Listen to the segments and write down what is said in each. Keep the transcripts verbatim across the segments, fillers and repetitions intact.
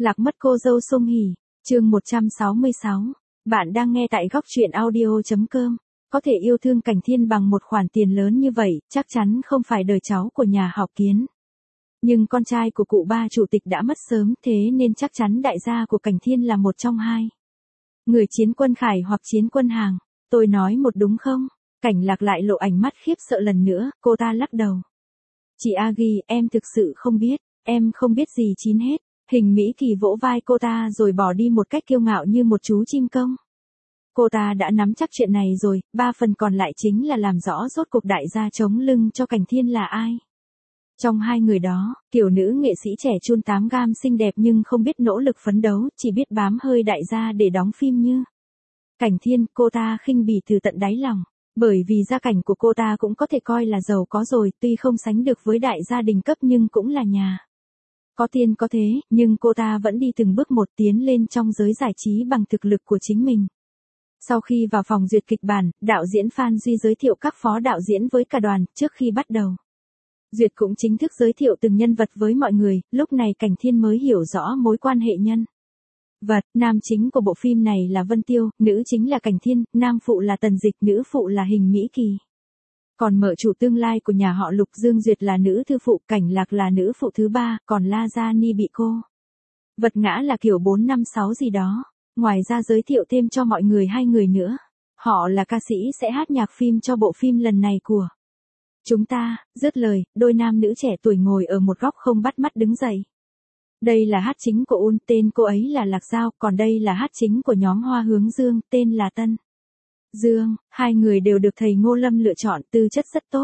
Lạc mất cô dâu Song Hỷ, chương một trăm sáu mươi sáu. Bạn đang nghe tại góc truyện audio chấm com. Có thể yêu thương Cảnh Thiên bằng một khoản tiền lớn như vậy, chắc chắn không phải đời cháu của nhà họ Kiến. Nhưng con trai của cụ ba chủ tịch đã mất sớm, thế nên chắc chắn đại gia của Cảnh Thiên là một trong hai. Người Chiến Quân Khải hoặc Chiến Quân Hàng. Tôi nói một đúng không? Cảnh Lạc lại lộ ánh mắt khiếp sợ lần nữa, cô ta lắc đầu. Chị Agi, em thực sự không biết, em không biết gì chín hết. Hình Mỹ Kỳ vỗ vai cô ta rồi bỏ đi một cách kiêu ngạo như một chú chim công. Cô ta đã nắm chắc chuyện này rồi, ba phần còn lại chính là làm rõ rốt cuộc đại gia chống lưng cho Cảnh Thiên là ai. Trong hai người đó, kiểu nữ nghệ sĩ trẻ chun tám gam xinh đẹp nhưng không biết nỗ lực phấn đấu, chỉ biết bám hơi đại gia để đóng phim như. Cảnh Thiên, cô ta khinh bỉ từ tận đáy lòng, bởi vì gia cảnh của cô ta cũng có thể coi là giàu có rồi, tuy không sánh được với đại gia đình cấp nhưng cũng là nhà. Có tiền có thế, nhưng cô ta vẫn đi từng bước một tiến lên trong giới giải trí bằng thực lực của chính mình. Sau khi vào phòng duyệt kịch bản, đạo diễn Phan Duy giới thiệu các phó đạo diễn với cả đoàn, trước khi bắt đầu. Duyệt cũng chính thức giới thiệu từng nhân vật với mọi người, lúc này Cảnh Thiên mới hiểu rõ mối quan hệ nhân vật. Nam chính của bộ phim này là Vân Tiêu, nữ chính là Cảnh Thiên, nam phụ là Tần Dịch, nữ phụ là Hình Mỹ Kỳ. Còn mợ chủ tương lai của nhà họ Lục Dương Duyệt là nữ thư phụ, Cảnh Lạc là nữ phụ thứ ba, còn La Gia Ni bị cô vật ngã là kiểu bốn năm sáu gì đó. Ngoài ra giới thiệu thêm cho mọi người hai người nữa. Họ là ca sĩ sẽ hát nhạc phim cho bộ phim lần này của chúng ta. Dứt lời, đôi nam nữ trẻ tuổi ngồi ở một góc không bắt mắt đứng dậy. Đây là hát chính của Un, tên cô ấy là Lạc Giao, còn đây là hát chính của nhóm Hoa Hướng Dương, tên là Tân Dương. Hai người đều được thầy Ngô Lâm lựa chọn, tư chất rất tốt.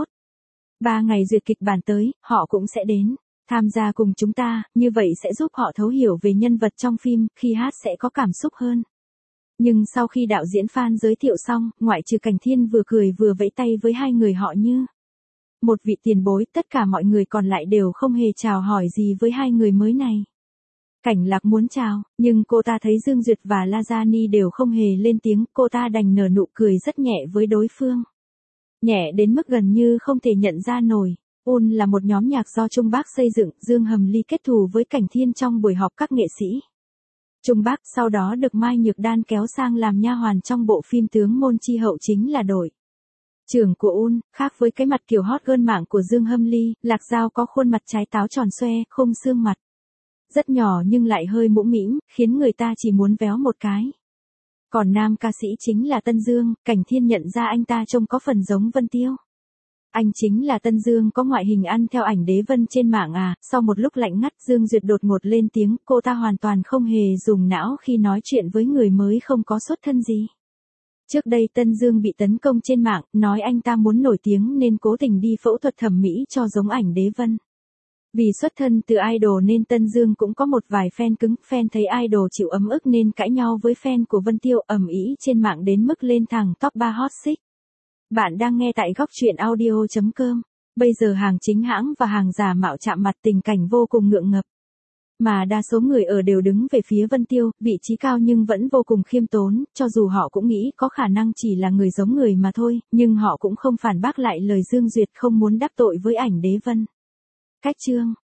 Ba ngày duyệt kịch bản tới, họ cũng sẽ đến tham gia cùng chúng ta, như vậy sẽ giúp họ thấu hiểu về nhân vật trong phim, khi hát sẽ có cảm xúc hơn. Nhưng sau khi đạo diễn Phan giới thiệu xong, ngoại trừ Cảnh Thiên vừa cười vừa vẫy tay với hai người họ như một vị tiền bối, tất cả mọi người còn lại đều không hề chào hỏi gì với hai người mới này. Cảnh Lạc muốn chào, nhưng cô ta thấy Dương Duyệt và La Gia Ni đều không hề lên tiếng, cô ta đành nở nụ cười rất nhẹ với đối phương. Nhẹ đến mức gần như không thể nhận ra nổi. Un là một nhóm nhạc do Trung Bác xây dựng, Dương Hầm Ly kết thù với Cảnh Thiên trong buổi họp các nghệ sĩ. Trung Bác sau đó được Mai Nhược Đan kéo sang làm nha hoàn trong bộ phim Tướng Môn Chi Hậu chính là đội trưởng của Un. Khác với cái mặt kiểu hot girl mạng của Dương Hâm Ly, Lạc Giao có khuôn mặt trái táo tròn xoe, khung xương mặt rất nhỏ nhưng lại hơi mũm mĩm, khiến người ta chỉ muốn véo một cái. Còn nam ca sĩ chính là Tân Dương, Cảnh Thiên nhận ra anh ta trông có phần giống Vân Tiêu. Anh chính là Tân Dương, có ngoại hình ăn theo ảnh đế vân trên mạng à. Sau một lúc lạnh ngắt, Dương Duyệt đột ngột lên tiếng, cô ta hoàn toàn không hề dùng não khi nói chuyện với người mới không có xuất thân gì. Trước đây Tân Dương bị tấn công trên mạng, nói anh ta muốn nổi tiếng nên cố tình đi phẫu thuật thẩm mỹ cho giống ảnh đế vân. Vì xuất thân từ idol nên Tân Dương cũng có một vài fan cứng, fan thấy idol chịu ấm ức nên cãi nhau với fan của Vân Tiêu, ầm ĩ trên mạng đến mức lên thẳng top ba hot six. Bạn đang nghe tại góc truyện audio chấm com. Bây giờ hàng chính hãng và hàng giả mạo chạm mặt, tình cảnh vô cùng ngượng ngập. Mà đa số người ở đều đứng về phía Vân Tiêu, vị trí cao nhưng vẫn vô cùng khiêm tốn, cho dù họ cũng nghĩ có khả năng chỉ là người giống người mà thôi, nhưng họ cũng không phản bác lại lời Dương Duyệt không muốn đắc tội với ảnh đế vân. Cách chương